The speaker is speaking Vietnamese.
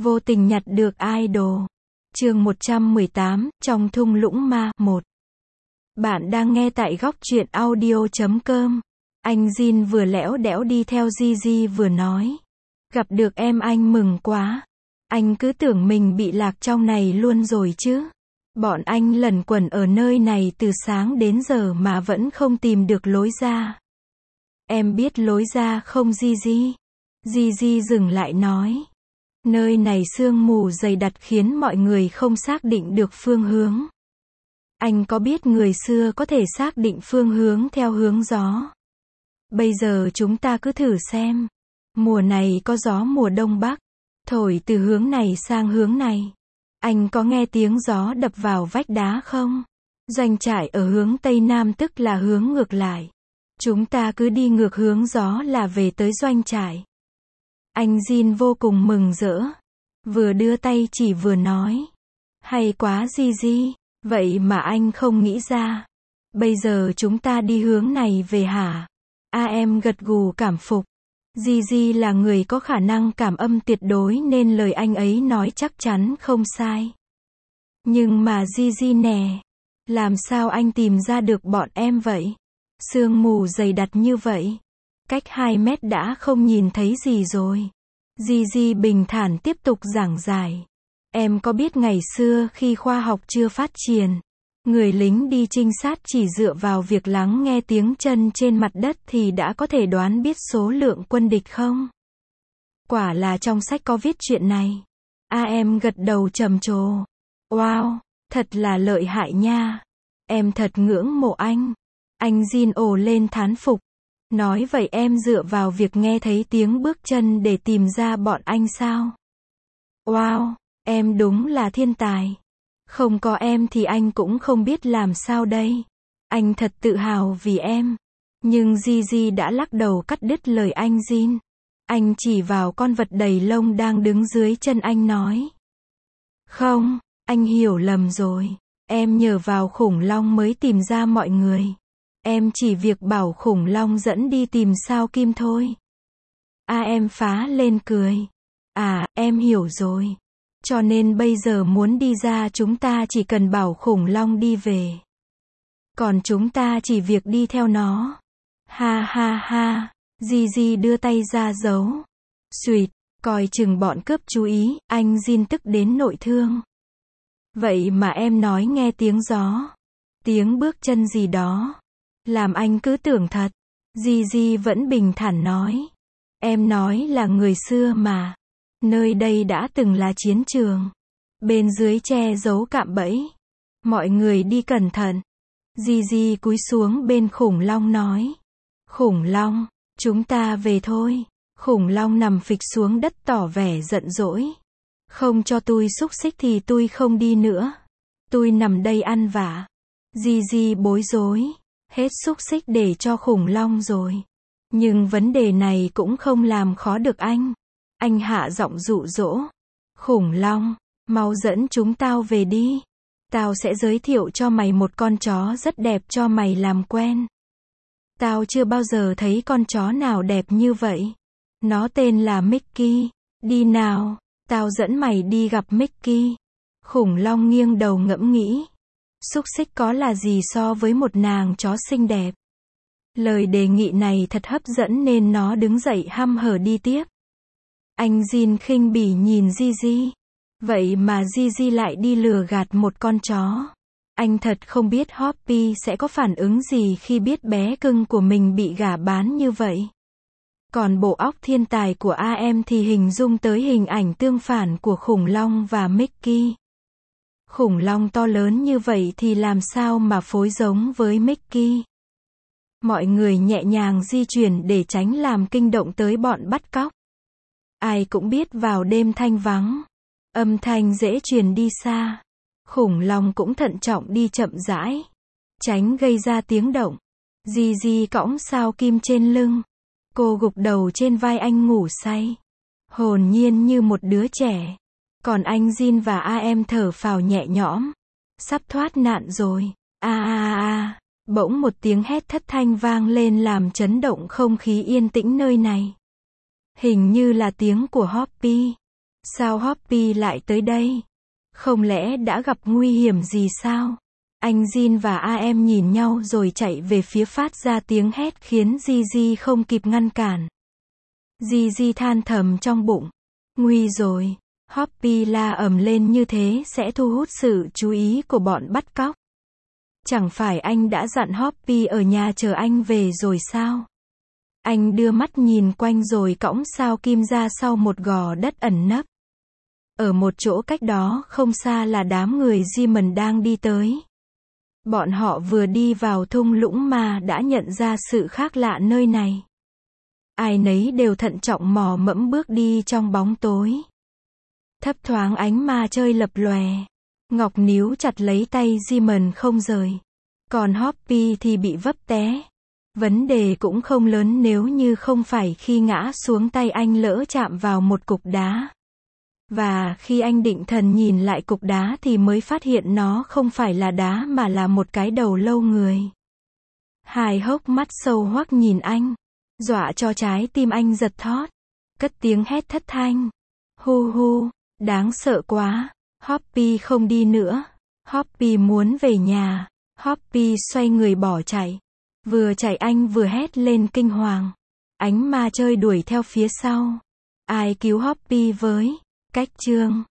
Vô tình nhặt được idol. Chương 118, trong thung lũng ma, 1. Bạn đang nghe tại góc truyện audio.com. Anh Jin vừa lẽo đẽo đi theo Gigi vừa nói. Gặp được em anh mừng quá. Anh cứ tưởng mình bị lạc trong này luôn rồi chứ. Bọn anh lẩn quẩn ở nơi này từ sáng đến giờ mà vẫn không tìm được lối ra. Em biết lối ra không Gigi? Gigi dừng lại nói. Nơi này sương mù dày đặc khiến mọi người không xác định được phương hướng. Anh có biết người xưa có thể xác định phương hướng theo hướng gió. Bây giờ chúng ta cứ thử xem. Mùa này có gió mùa đông bắc, thổi từ hướng này sang hướng này. Anh có nghe tiếng gió đập vào vách đá không? Doanh trại ở hướng tây nam tức là hướng ngược lại. Chúng ta cứ đi ngược hướng gió là về tới doanh trại. Anh Jin vô cùng mừng rỡ. Vừa đưa tay chỉ vừa nói. Hay quá Gigi, vậy mà anh không nghĩ ra. Bây giờ chúng ta đi hướng này về hả? Em gật gù cảm phục. Gigi là người có khả năng cảm âm tuyệt đối nên lời anh ấy nói chắc chắn không sai. Nhưng mà Gigi nè, làm sao anh tìm ra được bọn em vậy? Sương mù dày đặc như vậy. Cách 2 mét đã không nhìn thấy gì rồi. Gigi bình thản tiếp tục giảng giải. Em có biết ngày xưa khi khoa học chưa phát triển, người lính đi trinh sát chỉ dựa vào việc lắng nghe tiếng chân trên mặt đất thì đã có thể đoán biết số lượng quân địch không? Quả là trong sách có viết chuyện này. Em gật đầu trầm trồ. Wow, thật là lợi hại nha. Em thật ngưỡng mộ anh. Anh Jin ồ lên thán phục. Nói vậy em dựa vào việc nghe thấy tiếng bước chân để tìm ra bọn anh sao? Wow, em đúng là thiên tài. Không có em thì anh cũng không biết làm sao đây. Anh thật tự hào vì em. Nhưng Gigi đã lắc đầu cắt đứt lời anh Jin. Anh chỉ vào con vật đầy lông đang đứng dưới chân anh nói. Không, anh hiểu lầm rồi. Em nhờ vào khủng long mới tìm ra mọi người. Em chỉ việc bảo khủng long dẫn đi tìm sao Kim thôi. Em phá lên cười. Em hiểu rồi. Cho nên bây giờ muốn đi ra chúng ta chỉ cần bảo khủng long đi về. Còn chúng ta chỉ việc đi theo nó. Ha ha ha. Gigi đưa tay ra giấu. Xuyệt, coi chừng bọn cướp chú ý, anh Jin tức đến nội thương. Vậy mà em nói nghe tiếng gió. Tiếng bước chân gì đó. Làm anh cứ tưởng thật. Gigi vẫn bình thản nói. Em nói là người xưa mà. Nơi đây đã từng là chiến trường. Bên dưới che giấu cạm bẫy. Mọi người đi cẩn thận. Gigi cúi xuống bên khủng long nói. Khủng long, chúng ta về thôi. Khủng long nằm phịch xuống đất tỏ vẻ giận dỗi. Không cho tôi xúc xích thì tôi không đi nữa. Tôi nằm đây ăn vạ. Gigi bối rối. Hết xúc xích để cho khủng long rồi. Nhưng vấn đề này cũng không làm khó được anh. Anh hạ giọng dụ dỗ. Khủng long, mau dẫn chúng tao về đi. Tao sẽ giới thiệu cho mày một con chó rất đẹp cho mày làm quen. Tao chưa bao giờ thấy con chó nào đẹp như vậy. Nó tên là Mickey. Đi nào, tao dẫn mày đi gặp Mickey. Khủng long nghiêng đầu ngẫm nghĩ. Xúc xích có là gì so với một nàng chó xinh đẹp. Lời đề nghị này thật hấp dẫn nên nó đứng dậy hăm hở đi tiếp. Anh Jin khinh bỉ nhìn Gigi. Vậy mà Gigi lại đi lừa gạt một con chó. Anh thật không biết Hoppy sẽ có phản ứng gì khi biết bé cưng của mình bị gả bán như vậy. Còn bộ óc thiên tài của em thì hình dung tới hình ảnh tương phản của khủng long và Mickey. Khủng long to lớn như vậy thì làm sao mà phối giống với Mickey. Mọi người nhẹ nhàng di chuyển để tránh làm kinh động tới bọn bắt cóc. Ai cũng biết vào đêm thanh vắng, âm thanh dễ truyền đi xa. Khủng long cũng thận trọng đi chậm rãi, tránh gây ra tiếng động. Gigi cõng sao Kim trên lưng. Cô gục đầu trên vai anh ngủ say. Hồn nhiên như một đứa trẻ. Còn anh Jin và em thở phào nhẹ nhõm. Sắp thoát nạn rồi. Bỗng một tiếng hét thất thanh vang lên làm chấn động không khí yên tĩnh nơi này. Hình như là tiếng của Hoppy. Sao Hoppy lại tới đây? Không lẽ đã gặp nguy hiểm gì sao? Anh Jin và AM nhìn nhau rồi chạy về phía phát ra tiếng hét khiến Gigi không kịp ngăn cản. Gigi than thầm trong bụng. Nguy rồi, Hoppy la ầm lên như thế sẽ thu hút sự chú ý của bọn bắt cóc. Chẳng phải anh đã dặn Hoppy ở nhà chờ anh về rồi sao? Anh đưa mắt nhìn quanh rồi cõng sao kim ra sau một gò đất ẩn nấp. Ở một chỗ cách đó không xa là đám người Diamond đang đi tới. Bọn họ vừa đi vào thung lũng mà đã nhận ra sự khác lạ nơi này. Ai nấy đều thận trọng mò mẫm bước đi trong bóng tối. Thấp thoáng ánh ma chơi lập lòe. Ngọc níu chặt lấy tay Diamond không rời. Còn Hoppy thì bị vấp té. Vấn đề cũng không lớn nếu như không phải khi ngã xuống tay anh lỡ chạm vào một cục đá. Và khi anh định thần nhìn lại cục đá thì mới phát hiện nó không phải là đá mà là một cái đầu lâu người. Hài hốc mắt sâu hoắc nhìn anh, dọa cho trái tim anh giật thót. Cất tiếng hét thất thanh. Hu hu, đáng sợ quá. Hoppy không đi nữa. Hoppy muốn về nhà. Hoppy xoay người bỏ chạy. Vừa chạy anh vừa hét lên kinh hoàng. Ánh ma chơi đuổi theo phía sau. Ai cứu Hoppy với? Cách chương